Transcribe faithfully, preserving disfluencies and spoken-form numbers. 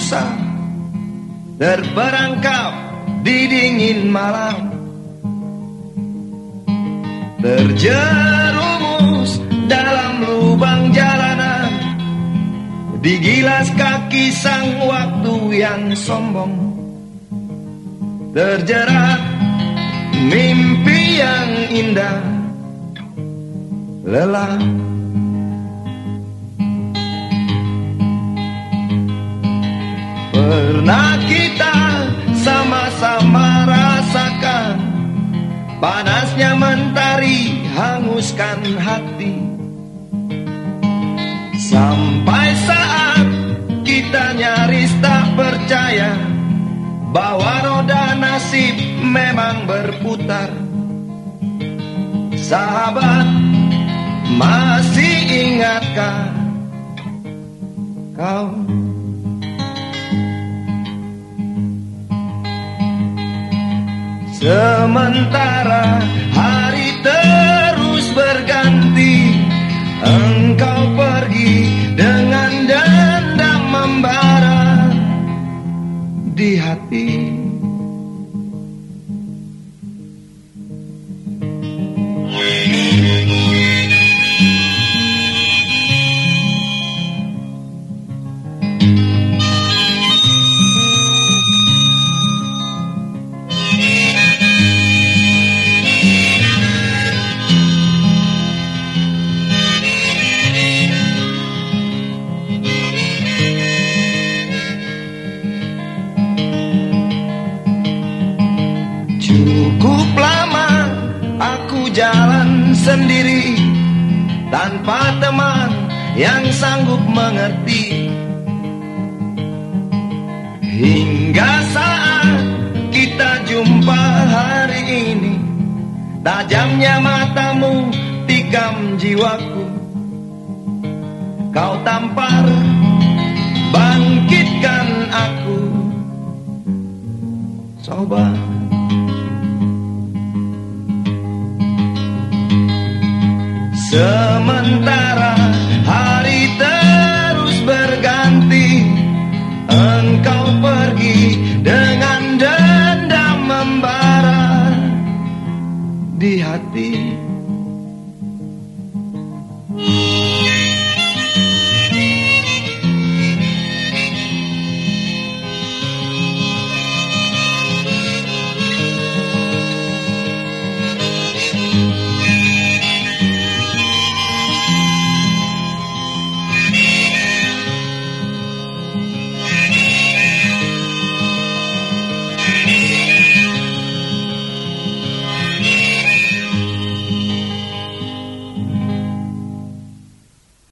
susah terperangkap di dingin malam, terjerumus dalam lubang jalanan, digilas kaki sang waktu yang sombong, terjerat mimpi yang indah, lelah. Pernah kita sama-sama rasakan panasnya mentari hanguskan hati, sampai saat kita nyaris tak percaya bahwa roda nasib memang berputar. Sahabat, masih ingatkah kau? Sementara hari terus berganti, engkau pergi dengan dendam membara di hati. Cukup lama aku jalan sendiri, tanpa teman yang sanggup mengerti, hingga saat kita jumpa hari ini. Tajamnya matamu tikam jiwaku, kau tampar bangkitkan aku. Coba sementara